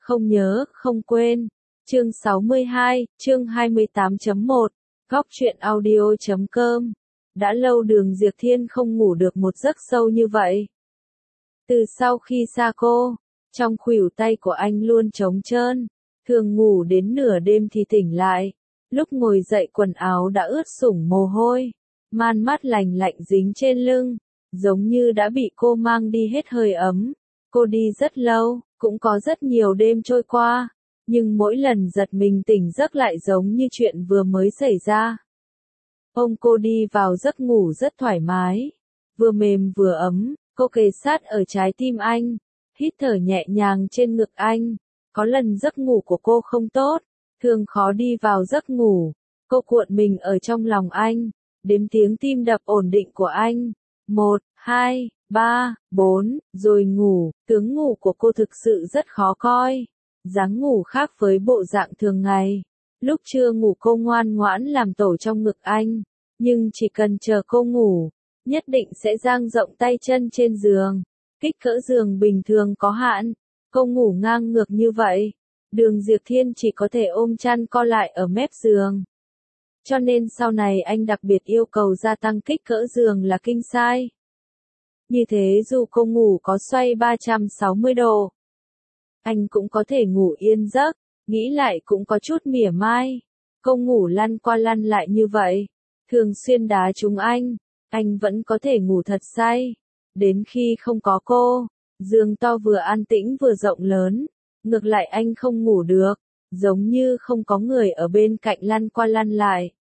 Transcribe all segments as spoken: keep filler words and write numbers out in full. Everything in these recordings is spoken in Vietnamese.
không nhớ, không quên. Chương sáu mươi hai, chương hai mươi tám chấm một, góc truyện audio chấm com. Đã lâu Đường Diệp Thiên không ngủ được một giấc sâu như vậy. Từ sau khi xa cô, trong khuỷu tay của anh luôn trống trơn, thường ngủ đến nửa đêm thì tỉnh lại. Lúc ngồi dậy quần áo đã ướt sũng mồ hôi, man mát lành lạnh dính trên lưng, giống như đã bị cô mang đi hết hơi ấm. Cô đi rất lâu, cũng có rất nhiều đêm trôi qua, nhưng mỗi lần giật mình tỉnh giấc lại giống như chuyện vừa mới xảy ra. Ôm cô đi vào giấc ngủ rất thoải mái, vừa mềm vừa ấm, cô kề sát ở trái tim anh, hít thở nhẹ nhàng trên ngực anh. Có lần giấc ngủ của cô không tốt, thường khó đi vào giấc ngủ, cô cuộn mình ở trong lòng anh, đếm tiếng tim đập ổn định của anh. Một, hai, ba, bốn, rồi ngủ. Tướng ngủ của cô thực sự rất khó coi, dáng ngủ khác với bộ dạng thường ngày. Lúc trưa ngủ cô ngoan ngoãn làm tổ trong ngực anh, nhưng chỉ cần chờ cô ngủ, nhất định sẽ dang rộng tay chân trên giường. Kích cỡ giường bình thường có hạn, cô ngủ ngang ngược như vậy, Đường Diệp Thiên chỉ có thể ôm chăn co lại ở mép giường. Cho nên sau này anh đặc biệt yêu cầu gia tăng kích cỡ giường là king size. Như thế dù cô ngủ có xoay ba trăm sáu mươi độ, anh cũng có thể ngủ yên giấc. Nghĩ lại cũng có chút mỉa mai, cô ngủ lăn qua lăn lại như vậy, thường xuyên đá trúng anh, anh vẫn có thể ngủ thật say. Đến khi không có cô, giường to vừa an tĩnh vừa rộng lớn, ngược lại anh không ngủ được, giống như không có người ở bên cạnh lăn qua lăn lại.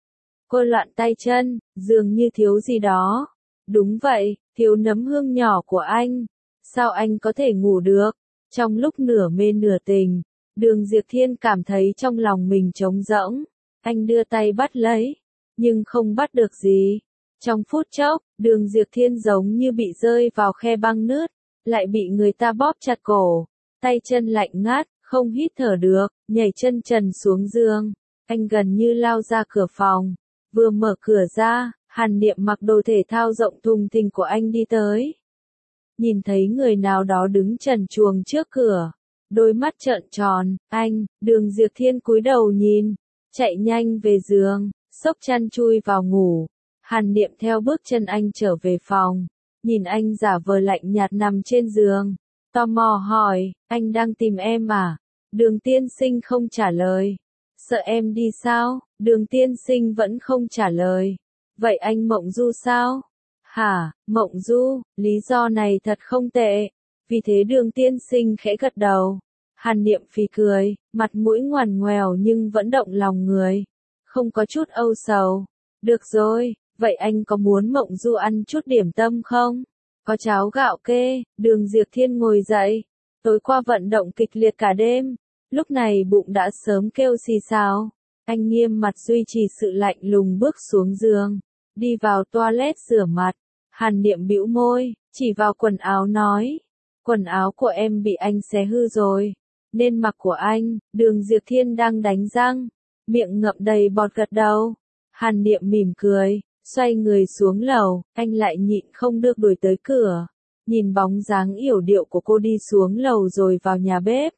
Cô loạn tay chân, dường như thiếu gì đó. Đúng vậy, thiếu nấm hương nhỏ của anh. Sao anh có thể ngủ được? Trong lúc nửa mê nửa tình, Đường Diệp Thiên cảm thấy trong lòng mình trống rỗng. Anh đưa tay bắt lấy, nhưng không bắt được gì. Trong phút chốc, Đường Diệp Thiên giống như bị rơi vào khe băng nứt, lại bị người ta bóp chặt cổ, tay chân lạnh ngắt, không hít thở được, nhảy chân trần xuống giường. Anh gần như lao ra cửa phòng, vừa mở cửa ra, Hàn Niệm mặc đồ thể thao rộng thùng thình của anh đi tới. Nhìn thấy người nào đó đứng trần truồng trước cửa, đôi mắt trợn tròn. Anh, Đường Diệp Thiên cúi đầu nhìn, chạy nhanh về giường, xốc chăn chui vào ngủ. Hàn Niệm theo bước chân anh trở về phòng, nhìn anh giả vờ lạnh nhạt nằm trên giường, tò mò hỏi, anh đang tìm em à? Đường tiên sinh không trả lời. Sợ em đi sao? Đường tiên sinh vẫn không trả lời. Vậy anh mộng du sao? Hả, mộng du, lý do này thật không tệ. Vì thế Đường tiên sinh khẽ gật đầu. Hàn Niệm phì cười, mặt mũi ngoằn ngoèo nhưng vẫn động lòng người, không có chút âu sầu. Được rồi, vậy anh có muốn mộng du ăn chút điểm tâm không? Có cháo gạo kê. Đường Diệp Thiên ngồi dậy. Tối qua vận động kịch liệt cả đêm, lúc này bụng đã sớm kêu xì xào. Anh nghiêm mặt duy trì sự lạnh lùng bước xuống giường, đi vào toilet rửa mặt. Hàn Niệm bĩu môi, chỉ vào quần áo nói, quần áo của em bị anh xé hư rồi, nên mặc của anh. Đường Diệp Thiên đang đánh răng, miệng ngậm đầy bọt gật đầu. Hàn Niệm mỉm cười, xoay người xuống lầu, anh lại nhịn không được đuổi tới cửa, nhìn bóng dáng yểu điệu của cô đi xuống lầu rồi vào nhà bếp.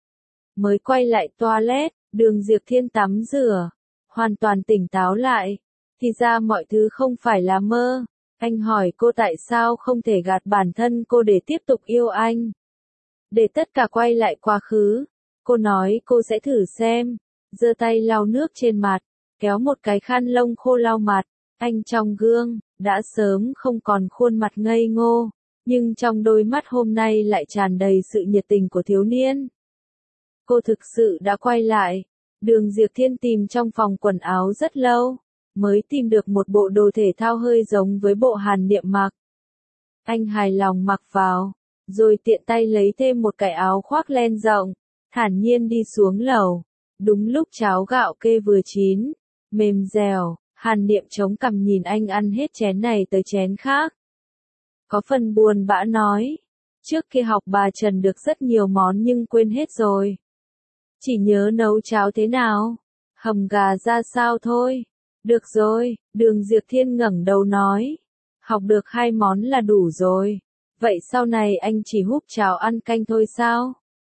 Mới quay lại toilet, Đường Diệp Thiên tắm rửa, hoàn toàn tỉnh táo lại, thì ra mọi thứ không phải là mơ. Anh hỏi cô tại sao không thể gạt bản thân cô để tiếp tục yêu anh, để tất cả quay lại quá khứ. Cô nói cô sẽ thử xem, giơ tay lau nước trên mặt, kéo một cái khăn lông khô lau mặt. Anh trong gương, đã sớm không còn khuôn mặt ngây ngô, nhưng trong đôi mắt hôm nay lại tràn đầy sự nhiệt tình của thiếu niên. Cô thực sự đã quay lại. Đường Diệp Thiên tìm trong phòng quần áo rất lâu, mới tìm được một bộ đồ thể thao hơi giống với bộ Hàn Niệm mặc. Anh hài lòng mặc vào, rồi tiện tay lấy thêm một cái áo khoác len rộng, thản nhiên đi xuống lầu. Đúng lúc cháo gạo kê vừa chín, mềm dẻo, Hàn Niệm chống cằm nhìn anh ăn hết chén này tới chén khác. Có phần buồn bã nói, trước kia học bà Trần được rất nhiều món nhưng quên hết rồi. Chỉ nhớ nấu cháo thế nào, hầm gà ra sao thôi. Được rồi, Đường Diệp Thiên ngẩng đầu nói, học được hai món là đủ rồi. Vậy sau này anh chỉ húp cháo ăn canh thôi sao?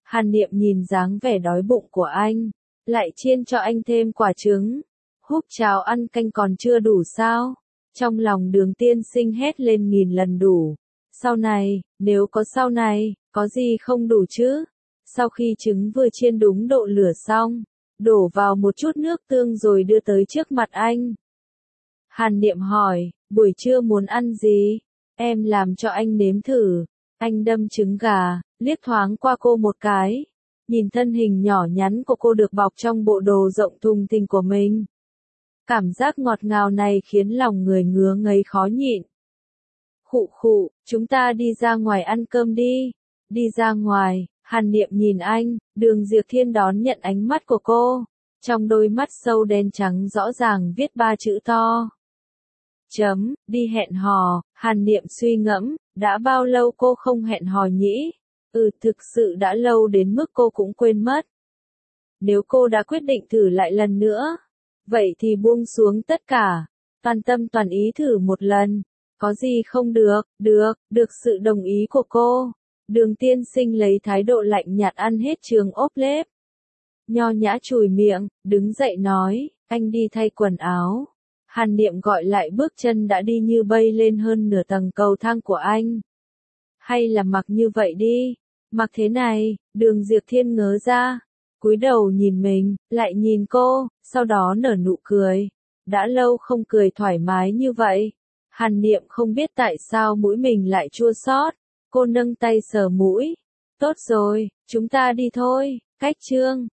Hàn Niệm nhìn dáng vẻ đói bụng của anh, lại chiên cho anh thêm quả trứng. Húp cháo ăn canh còn chưa đủ sao? Trong lòng Đường tiên sinh hét lên nghìn lần đủ. Sau này, nếu có sau này, có gì không đủ chứ? Sau khi trứng vừa chiên đúng độ lửa xong, đổ vào một chút nước tương rồi đưa tới trước mặt anh. Hàn Niệm hỏi, buổi trưa muốn ăn gì? Em làm cho anh nếm thử. Anh đâm trứng gà, liếc thoáng qua cô một cái. Nhìn thân hình nhỏ nhắn của cô được bọc trong bộ đồ rộng thùng thình của mình. Cảm giác ngọt ngào này khiến lòng người ngứa ngấy khó nhịn. Khụ khụ, chúng ta đi ra ngoài ăn cơm đi. Đi ra ngoài, Hàn Niệm nhìn anh, Đường Diệp Thiên đón nhận ánh mắt của cô. Trong đôi mắt sâu đen trắng rõ ràng viết ba chữ to. Chấm, đi hẹn hò. Hàn Niệm suy ngẫm, đã bao lâu cô không hẹn hò nhỉ? Ừ, thực sự đã lâu đến mức cô cũng quên mất. Nếu cô đã quyết định thử lại lần nữa, vậy thì buông xuống tất cả, toàn tâm toàn ý thử một lần. Có gì không được? Được, được sự đồng ý của cô. Đường tiên sinh lấy thái độ lạnh nhạt ăn hết trường ốp lết. Nho nhã chùi miệng, đứng dậy nói, anh đi thay quần áo. Hàn Niệm gọi lại bước chân đã đi như bay lên hơn nửa tầng cầu thang của anh. Hay là mặc như vậy đi, mặc thế này. Đường Diệp Thiên ngớ ra, cúi đầu nhìn mình, lại nhìn cô, sau đó nở nụ cười. Đã lâu không cười thoải mái như vậy. Hàn Niệm không biết tại sao mũi mình lại chua xót. Cô nâng tay sờ mũi. Tốt rồi, chúng ta đi thôi. Cách chương